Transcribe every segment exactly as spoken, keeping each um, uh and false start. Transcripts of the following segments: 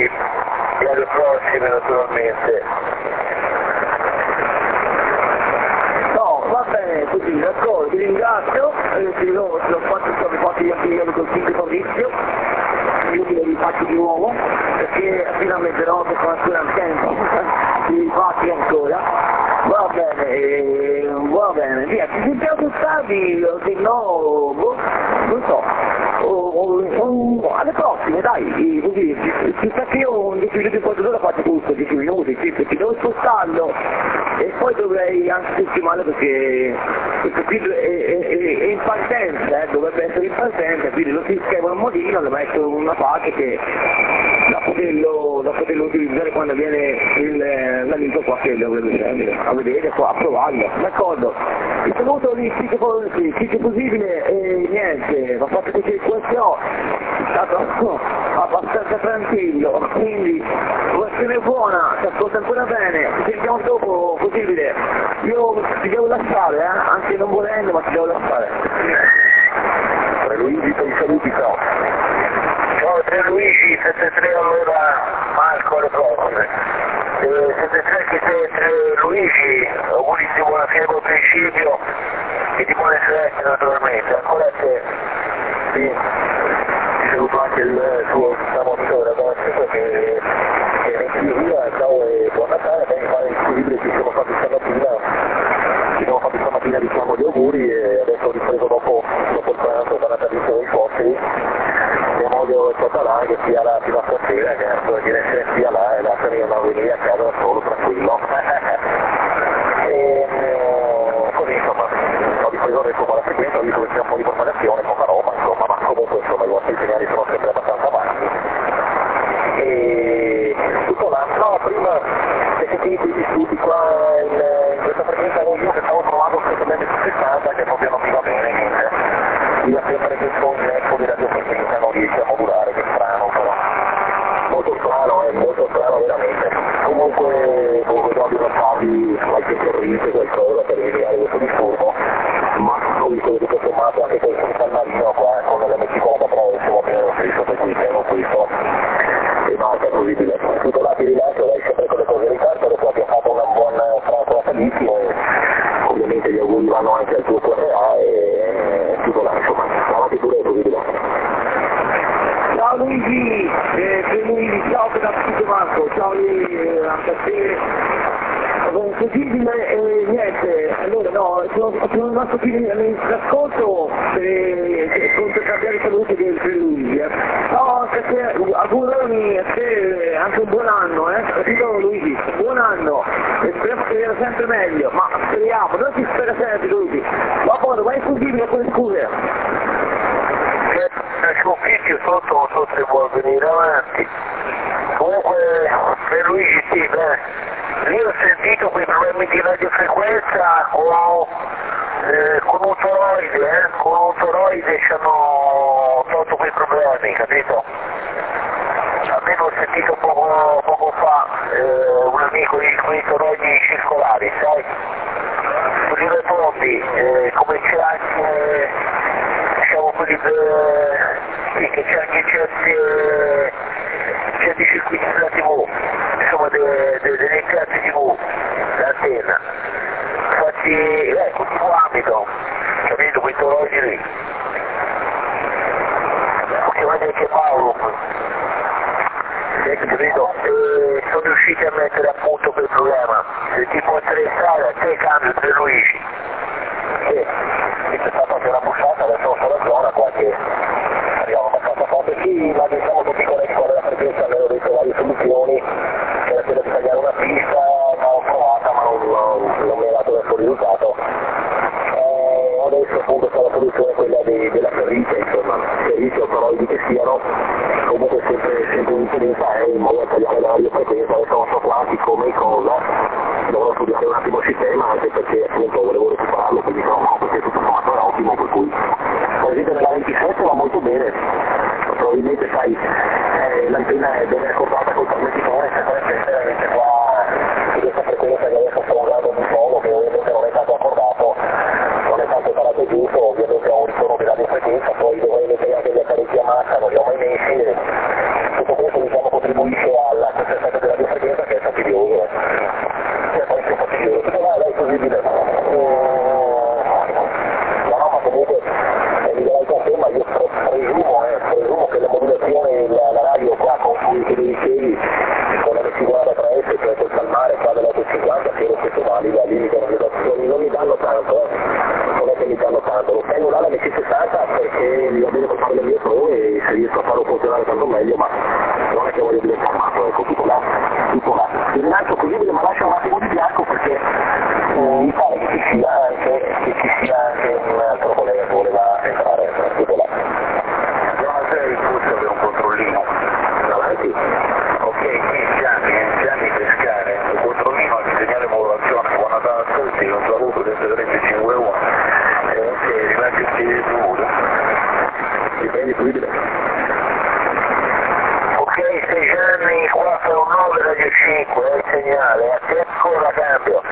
e alle prossime naturalmente. No, va bene così, d'accordo, ti ringrazio, eh, ti l'ho fatto, ti ho fatto gli antiglioni col figlio Fabrizio, io ti li faccio di nuovo, perché fino a mezzanotte sono ancora in tempo, li fatti ancora. Va bene, eh, va bene, via, ci sentiamo tardi, se no, boh, non so, o, o, o, alle prossime, dai, così, ci sta che io in dieci minuti e quattro ore faccio tutto, dieci minuti, sì, perché devo spostarlo e poi dovrei anche settimana perché questo qui è, è, è, è in partenza, eh, dovrebbe essere in partenza, quindi lo sistemo al modino, lo metto in una parte che da poterlo, da poterlo utilizzare quando viene l'amico qua che dovrebbe prendere, a vedere, a provarlo, d'accordo? Il saluto di sì che possibile e niente, va fatto così questo, è stato no, abbastanza tranquillo, quindi situazione buona, ti ascolta ancora bene, ci sentiamo dopo possibile, io ti devo lasciare, eh? Anche non volendo ma ti devo lasciare. Luigi, ti saluti, ciao. Ciao, tre Luigi, sette tre allora Marco alle prossime. Eh, sette tre che sei tre Luigi, auguri di buona fine col principio e di buone feste naturalmente. Ancora a te. Sì. Ti saluto anche il tuo amore adesso che che è in via, ciao e buon Natale, bene fare il equilibrio che ci siamo fatti stamattina. Ci siamo fatti stamattina diciamo gli auguri e adesso ho ripreso dopo, dopo il pranzo per la tradizione dei fossili. Mia moglie è stata là che sia là fino a stasera, che adesso di essere sia là e lasciami una venire a casa da solo, tranquillo. e così insomma, ho ripreso adesso con la frequenza, ho visto che c'è un po' di propagazione, poca roba, insomma, ma comunque insomma i vostri segnali sono sempre abbastanza avanti. E tutto l'altro, prima se sentiti quei disturbi qua in, in questa frequenza non io che stavo provando assolutamente su sessanta che proprio non mi va bene niente. Mi va sempre che il concetto di radiofrequenza non riesce a modulare, che strano però. Molto strano, è molto strano veramente. Comunque comunque no, devo farvi qualche corrente, qualcosa per eliminare questo disturbo, ma ho visto che tutto sommato anche con il San Marino qua con l'M C quarantatré insomma più o meno lo stesso, per cui tengo questo e basta così di tutto là ti rilascio, dai sempre con le cose in ritardo, dopo abbiamo fatto una buona franco natalizio e ovviamente gli auguri vanno anche al tuo Q R A e tutto là insomma, avanti pure così di là. Ciao Luigi, eh, per Luigi, ciao per tutto Marco, ciao eh, anche a te. Possibile e eh, niente, allora no, sono, sono rimasto qui nell'ascolto per cambiare i saluti del per Luigi. Eh. No, anche a te, auguroni a te anche un buon anno, eh, capito Luigi? Buon anno, e speriamo che venga sempre meglio, ma speriamo, non si spera sempre Luigi. Ma poi, ma è possibile con le scuse? Sconfitti sotto, sotto se vuol venire avanti. Comunque per Luigi sì, beh, io ho sentito quei problemi di radiofrequenza con, eh, con un toroide, eh, con un toroide ci hanno tolto quei problemi, capito? Almeno ho sentito poco, poco fa eh, un amico di quei toroidi circolari, sai? Quelli rotondi, eh, come c'è anche diciamo quelli de, sì, che c'è anche certi, certi circuiti della tivù, insomma de, de, degli impianti tivù, l'antenna. Infatti, ecco, tipo ambito, capito, quei toroidi lì. Che vede anche Paolo, ecco, capito, e sono riusciti a mettere a punto quel problema. Se ti può interessare, a te cambio per Luigi. Sì, c'è stata anche una bussata, adesso sono la zona qua che arriviamo abbastanza forte, sì, ma diciamo tutti corretti con la frequenza, avevo detto varie soluzioni, c'era quella di tagliare una pista, ma l'ho provata, ma non, non, non mi è dato nessun risultato. Eh, adesso appunto c'è la soluzione quella di, della ferrita, insomma, ferrita o toroidi che siano, comunque sempre, sempre un'intendenza è in modo da tagliare la radiofrequenza, adesso non so quanti, come e cosa, dovrò studiare un attimo il sistema, anche perché appunto volevo recuperarlo, quindi no, perché tutto sommato era ottimo, per cui per esempio nella ventisette va molto bene, probabilmente sai, eh, l'antenna è ben accordata col trasmettitore, eccetera eccetera, invece qua su questa frequenza che adesso sto usando di solo, che ovviamente non è tanto accordato, non è tanto tarato giusto, ovviamente ho un ritorno di radiofrequenza, poi dovrei mettere anche gli apparecchi a massa, non li ho mai messi, e tutto questo diciamo contribuisce a fruibile. La roba comunque è di gran conferma, io presumo, eh, presumo che la modulazione, la, la radio qua con cui ti dicevi, con la vesticolata tre S, cioè quel calmare qua dell'ottocinquanta, sia lo stesso valida, limitano, non mi danno tanto, eh. Non è che mi danno tanto, lo tengo là la M C sessanta perché mi va bene per fare le mie prove e se riesco a farlo funzionare tanto meglio, ma non è che voglio diventare matto, ecco, tutto là, tutto là. Il rilancio possibile ma lascia un attimo di bianco perché eh, mi pare che ci sia anche, che ci sia anche un altro collega che voleva entrare, tutto là. Zona sei, forse avere un controllino. Davanti? Ok, qui Gianni, Gianni Pescare, un controllino a disegnare modulazione, buona data a tutti, un saluto del tre cinque uno. Ok, rimane il nudo. Dipende fruibile. Ok, sei Gianni, quattro nove radio cinque, è il segnale, a te ancora cambio.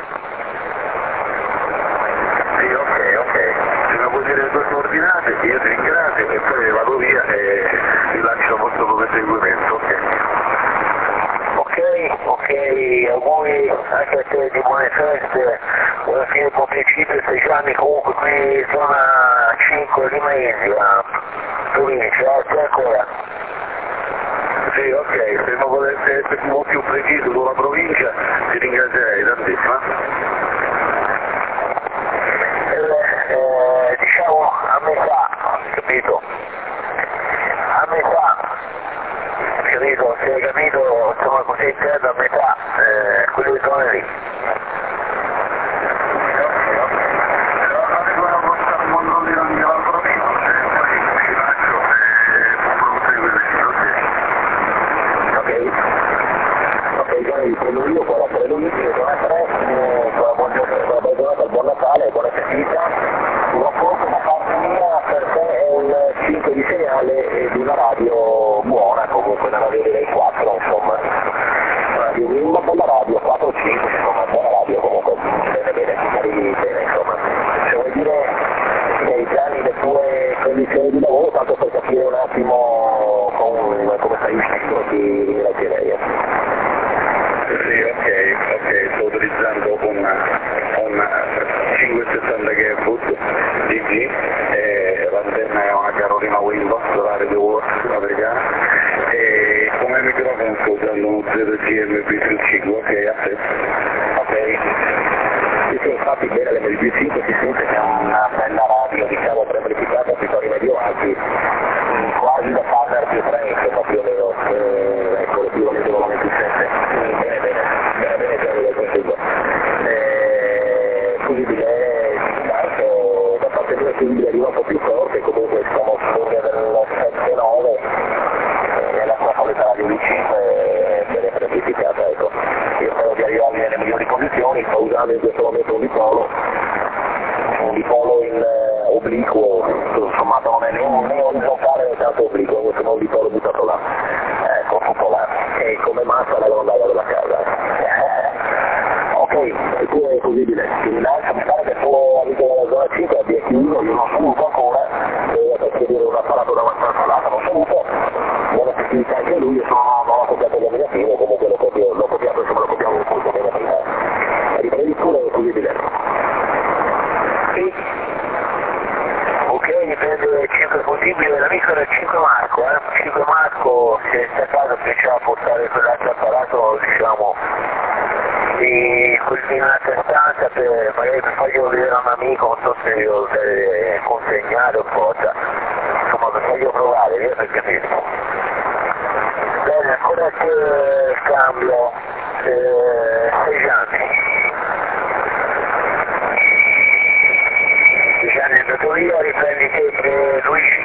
Sì, ok, ok. Se mi puoi dire le tue coordinate, io ti ringrazio e poi vado via e rilascio il vostro proseguimento, ok? Ok, ok, auguri anche a te di buone feste, buona fine buon principio, sei Gianni comunque qui zona cinque di Maesia, provincia, a te ancora. Sì, ok, se non volete essere un po' più preciso sulla provincia, ti ringrazierei tantissimo. Eh, eh, diciamo a metà, capito? A metà, capito? Se hai capito, insomma così intendo a metà, eh, quelle zone lì. Quello io, quello per lui, zona tre, con la buona giornata, il buon Natale, buona festività. Lo forse da parte mia per te è un cinque di segnale e di una radio buona, comunque una radio dei quattro, insomma. Una bella radio, quattro cinque, insomma, buona radio comunque, bene bene, arrivi bene, insomma. Se vuoi dire nei piani le tue condizioni di lavoro, tanto per capire un attimo con, come stai uscendo, ti ringrazierei. Sì, ok, ok, sto utilizzando un, un cinquecentosessanta Gigahertz D G e l'antenna è una Carolina Windows della Radio Works americana e come microfono sto usando uno zero G M P più cinque, ok, a te. Ok, sì, sì, infatti bene l'M P cinque si sente che è una bella radio, diciamo, preamplificata sui toni medio alti, quasi da partner più tre, insomma, più o meno, eh, ecco, l'equivalente della ventisette. Bene, bene, bene, bene, già lo consiglio. Eh, fruibile, tanto, da parte mia fruibile arriva un po' più forte, comunque siamo sull'orgia del sette nove, e la sua solita radio D cinque bene preamplificata, ecco. Io spero di arrivarmi nelle migliori condizioni, sto usando in questo momento un dipolo, un dipolo in eh, obliquo, tutto sommato non è né, né orizzontale né tanto obliquo, questo è un dipolo buttato là, ecco, tutto là, e come massa la grondaia della casa. Ok, e tu è possibile, ti rilascio, mi pare che il tuo amico della zona cinque abbia chiuso, io non saluto ancora, devo chiedere un apparato davanti alla salata, non saluto, buona festività anche a lui, io sono, non ho copiato il negativo, comunque l'ho copiato, l'ho copiato, insomma lo copiamo un punto bene prima. Riprendi tu, è possibile. Sì. Ok, dipende cinque possibile, l'amico era cinque Marco, eh? cinque Marco, se sta a caso piaceva portare quell'altro apparato, diciamo, di quell'inaltra stanza per magari per farglielo vedere a un amico, non so se io lo deve consegnare o cosa, insomma per farglielo provare, io per capirlo. Bene, ancora che il cambio, eh, sei anni. Gianni è andato via, riprendi te per Luigi.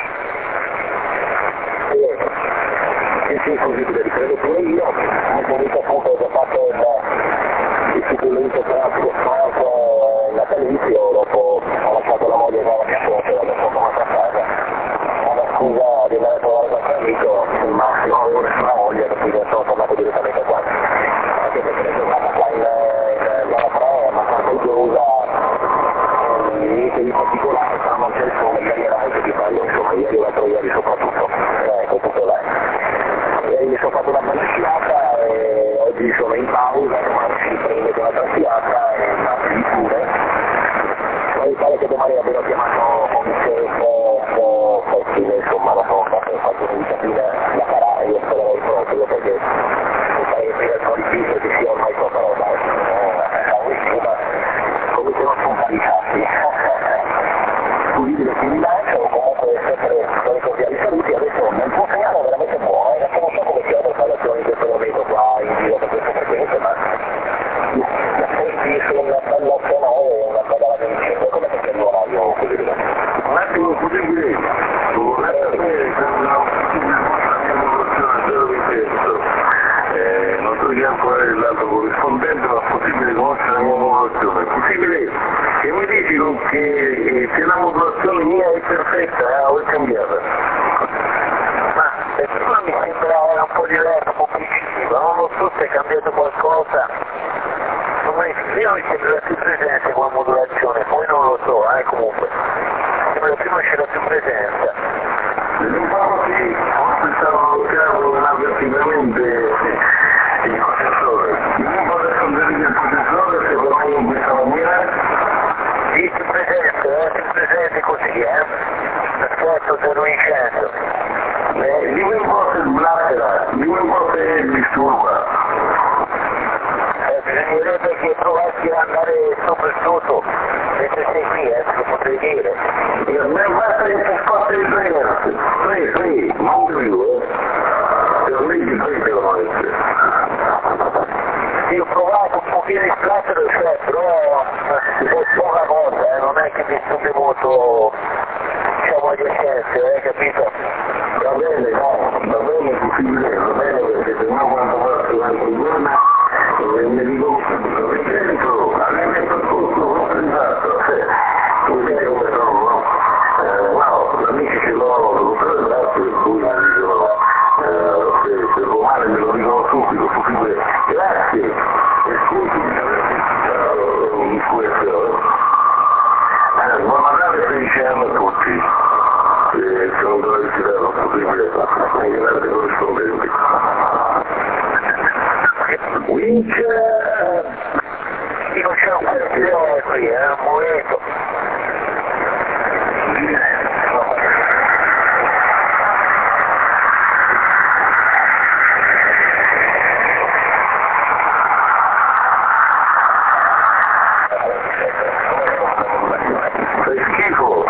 Sì, sì, così ti riprendo pure io, mi comunque appunto ho fatto il, il supplemento pratico fatto natalizio, dopo ho lasciato la moglie con la mia foto, l'ho tornato a casa, ho la scusa di andare a trovare qualche amico, il massimo avevo nessuna moglie, per cui sono tornato direttamente qua, anche perché l'ho giocata qua in, in possibile che mi dici che, che la modulazione mia è perfetta eh, o è cambiata? Ma per prima mi sembra era un po' diverso, un po' più incisiva, non lo so se è cambiato qualcosa. Prima mi sembra più presente con la modulazione, poi non lo so, eh, comunque. Sembra prima c'era più presenza. Un po' sì, forse stavo bloccando inavvertitamente il processore. Un po' adesso vedete il processore, secondo me in questa maniera. Sì, più presente, eh, più presente così, eh. Perfetto, zero in cento. Eh, dimmi un po' se sblattera, dimmi un po' se disturba. Eh, bisognerebbe che provassi ad andare sopra e sotto, mentre sei qui, eh, se lo potrei dire. E a me basta che ti sposti il treno. Sì, sì, non più, eh. Per me ti prego, veramente. Sì, ho provato un pochino di splatter, cioè, però è poca cosa, eh, non è che mi stupi molto, diciamo, adiacenze, eh, capito? Va bene, no, va bene, possibile, va bene, perché se no quando passo l'altro giorno e mi dico, mi sento, a me mi fa tutto, esatto, tu sai come sono, no? Eh, no, gli amici ce l'ho, lo so esatto, per cui mi dicono, eh, se, se lo male me lo dicono subito, possibile, grazie, e scusi, in questo, eh, buon Natale felice anno a tutti. E se non dovessi dare la possibilità di grande corrispondenti. Winch, io c'è un questione qui, eh, un momento. Fai schifo!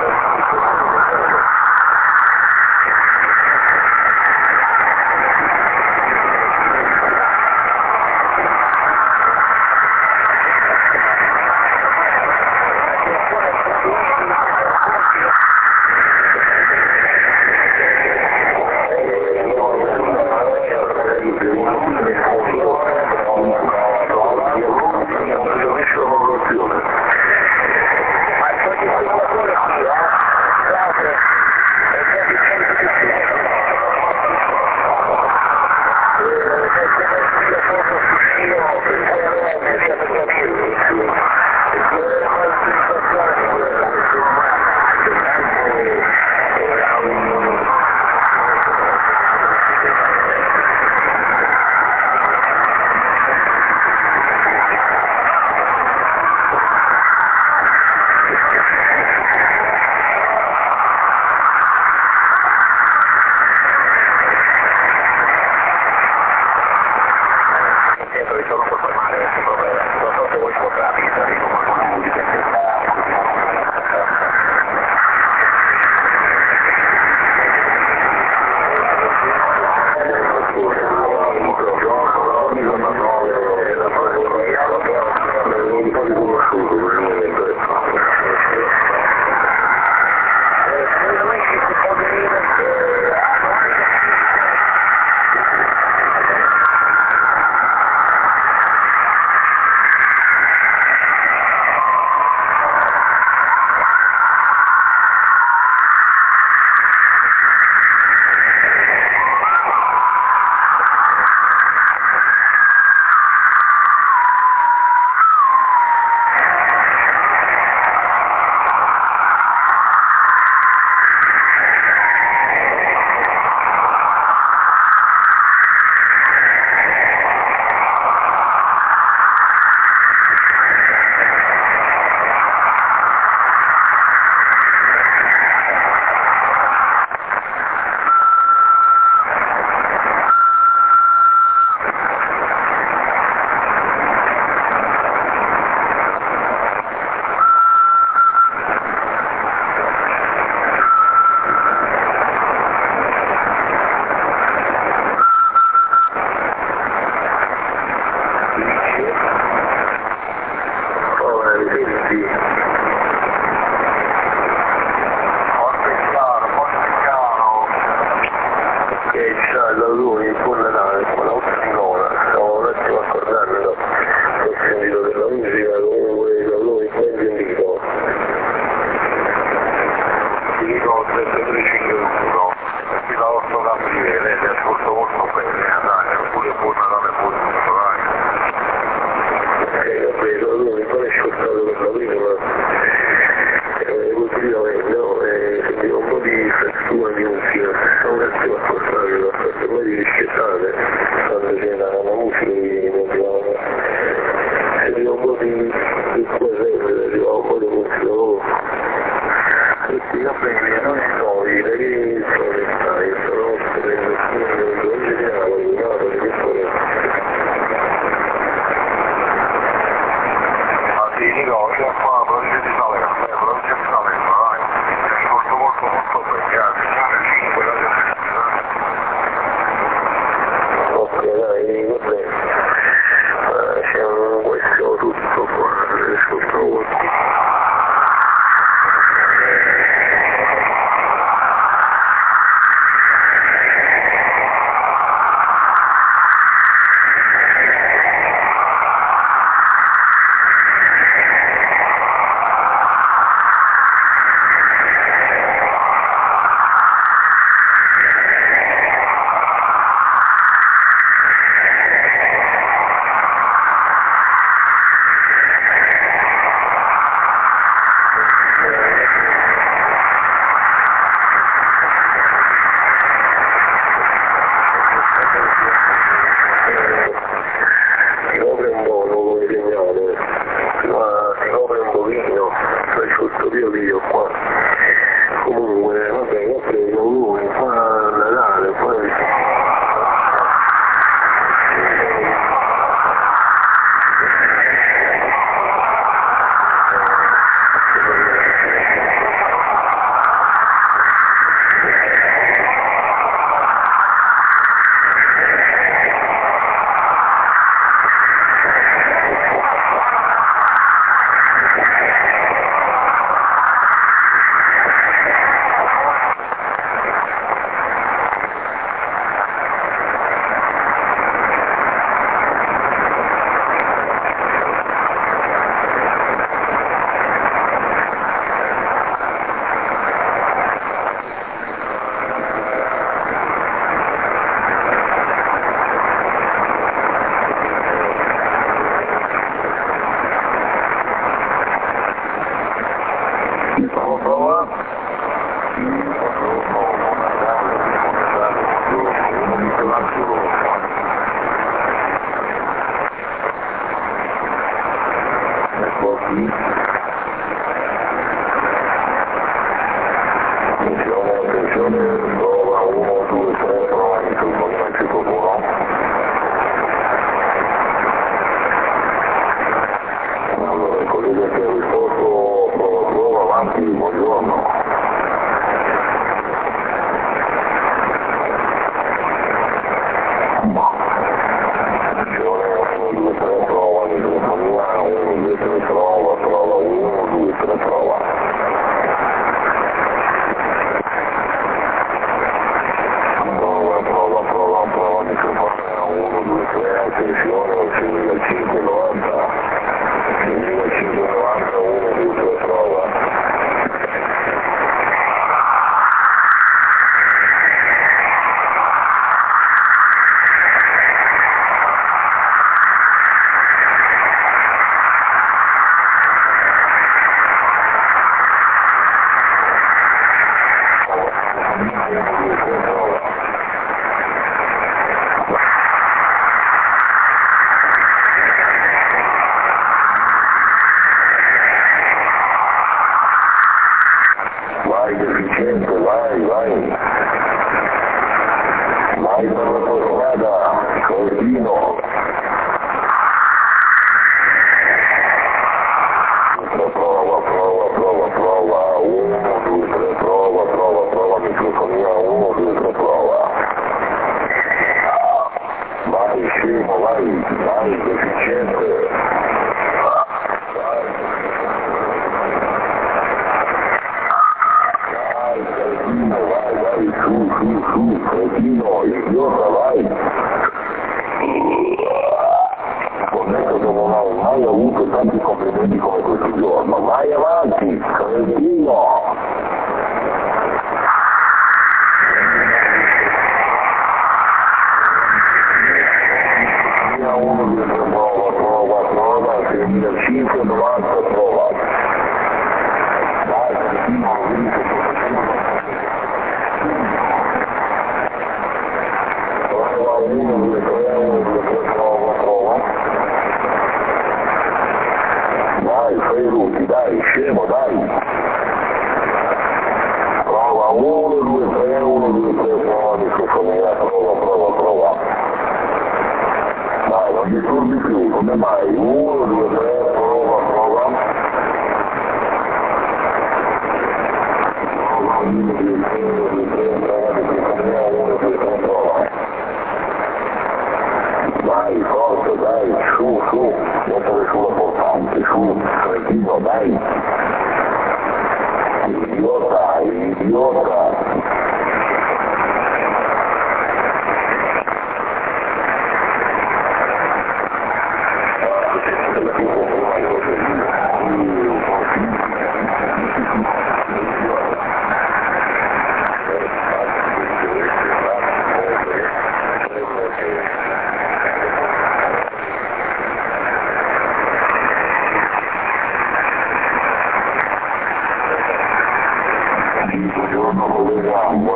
Buongiorno collega,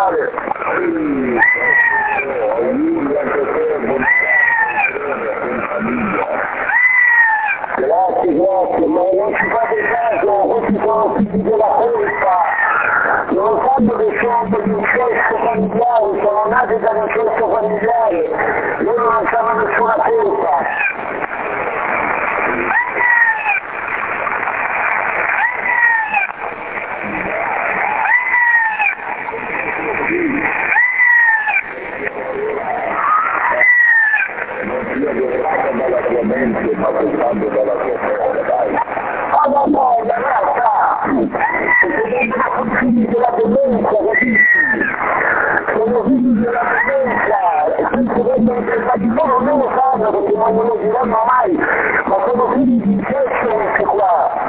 Natale. Grazie, grazie, ma non ci fate caso, questi sono figli della colpa. Non sanno che sono per l'incesto familiare, sono nati dall'incesto familiare, loro non hanno nessuna colpa. Ma soltanto dalla tua terra, dai. Ah no, no, in realtà, sono figli della demenza, capisci? Sono figli della demenza, e quindi vengono pensati loro, non lo sanno perché non lo diranno mai, ma sono figli di incesto questi qua.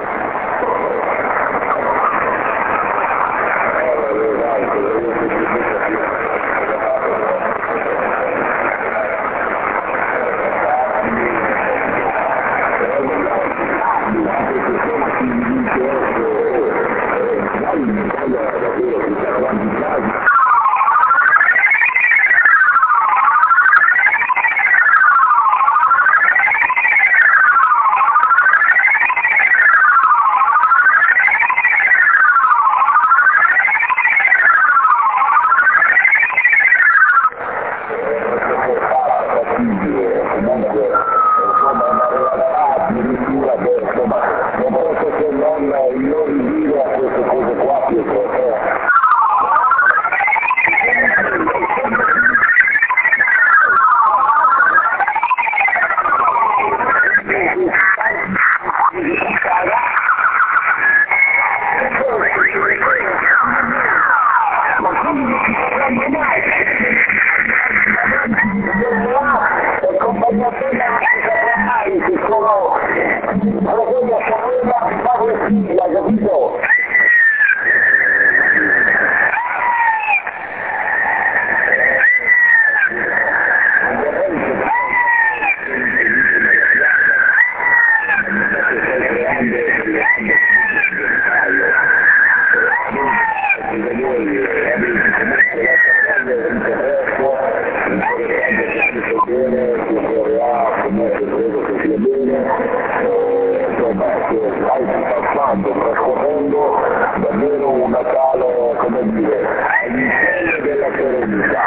Davvero un Natale, come dire, all'interno della serenità.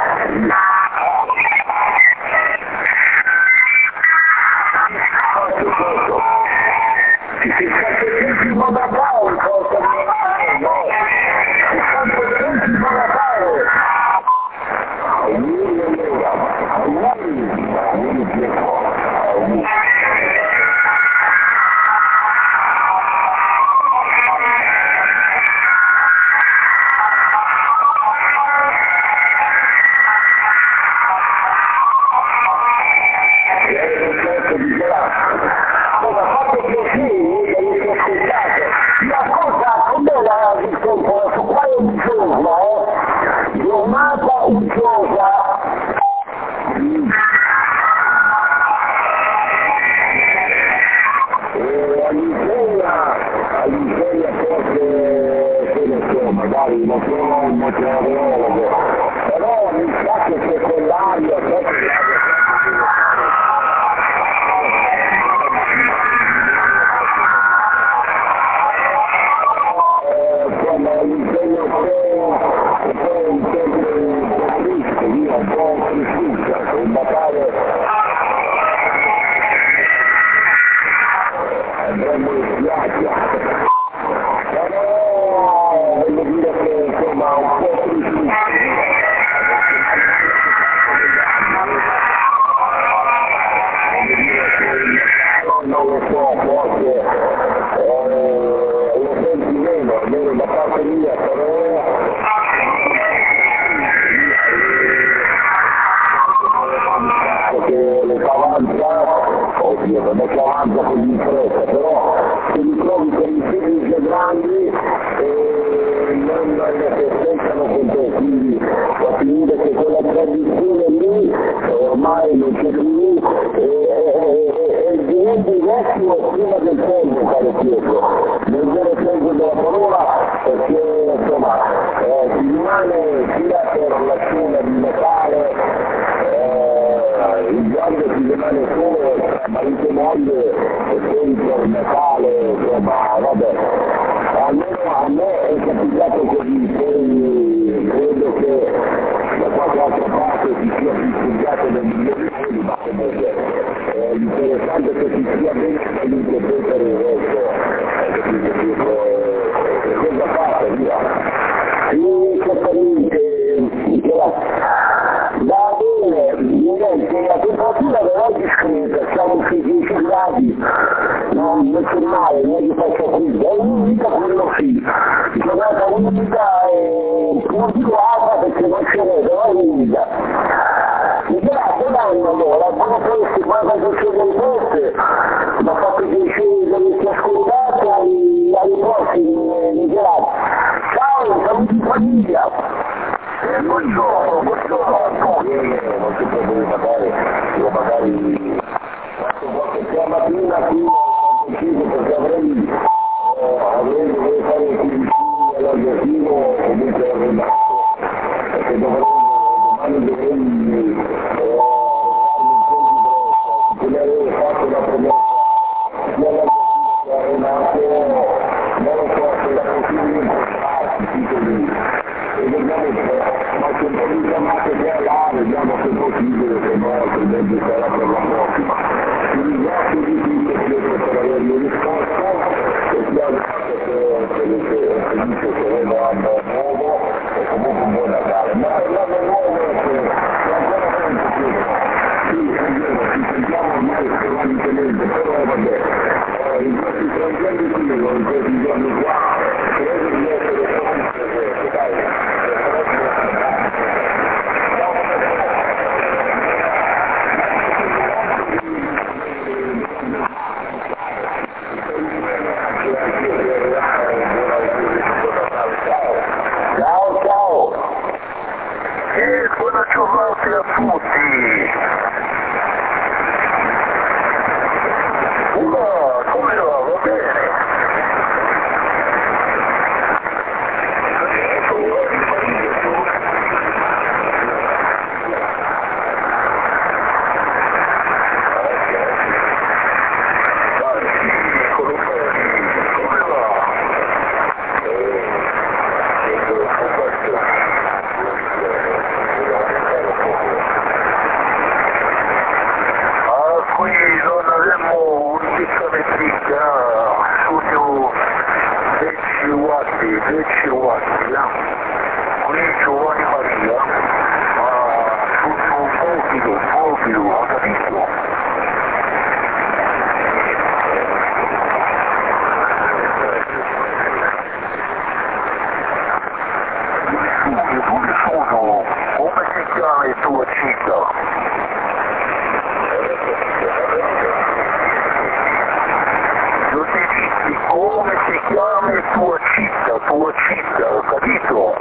Si sta l'ultimo Natale, cosa di no? Si sta l'ultimo Natale. Auguri allora, auguri, auguri Pietro, auguri. Su quale giorno, giornata uggiosa, E all'Italia, all'Italia forse, che ne so, magari non sono un meteorologo, però mi sa che c'è quell'aria, c'è quell'aria. Un Natale andremo in spiaggia, però voglio dire che insomma un po' triste. oggi sarà per la prossima. Vi ringrazio di tutto per avermi risposto, e spero che avete felice che avete l'anno nuovo e comunque un buon Natale. Ma l'anno nuovo è ancora tempo più. Sì, è vero, ci sentiamo ormai permanentemente, però vabbè, eh, in questi frangenti qui, in questi giorni qua, credo di essere pronti per questo, dai. Ciao, ciao! E buona giornata a tutti! Uno, come va? Va bene? dieci watti, qui Giovanni Maria, ma sono mobili, mobili, ho capito? Dove sono? Come si chiama il tuo città? Come si chiama il tua città, tua città, ho capito?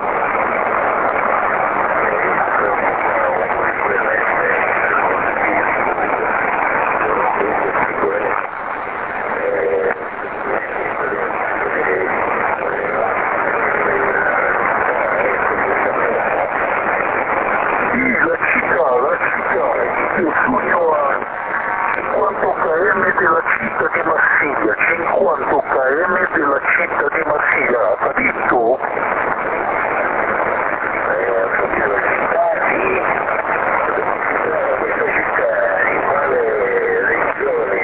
Sì, la città, la città, io sogno a cinquanta chilometri della città di Marsiglia, cinquanta chilometri della città di Marsiglia, ha capito? Eh, ho capito la città, sì. Questa città, in quale regione?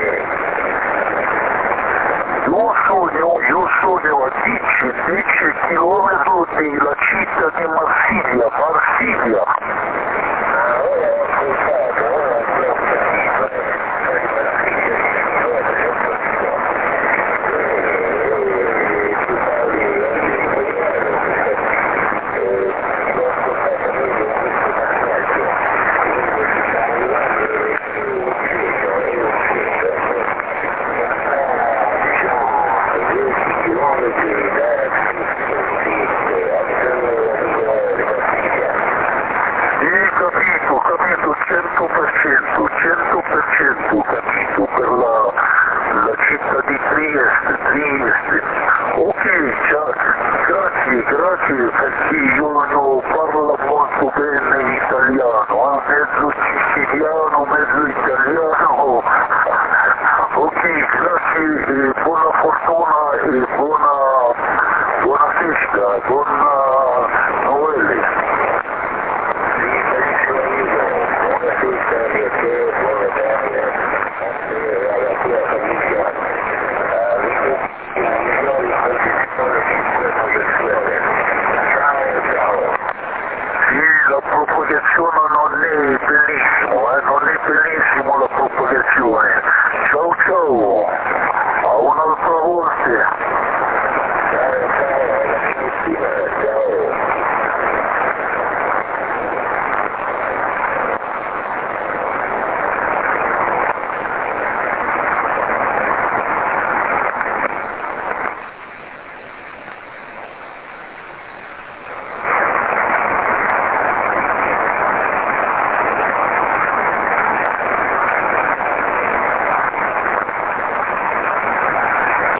Io sogno, io sogno a dieci, dieci chilometri della città di Marsiglia, Marsiglia. Ah, ora ho ascoltato, ora ho capito. cento per cento, cento per cento capito, per la, la città di Trieste, Trieste. Ok, ciao, grazie, grazie, perché io non parlo molto bene italiano, eh? Mezzo siciliano, mezzo italiano. Ok, grazie, e buona fortuna e buona, buona festa, buon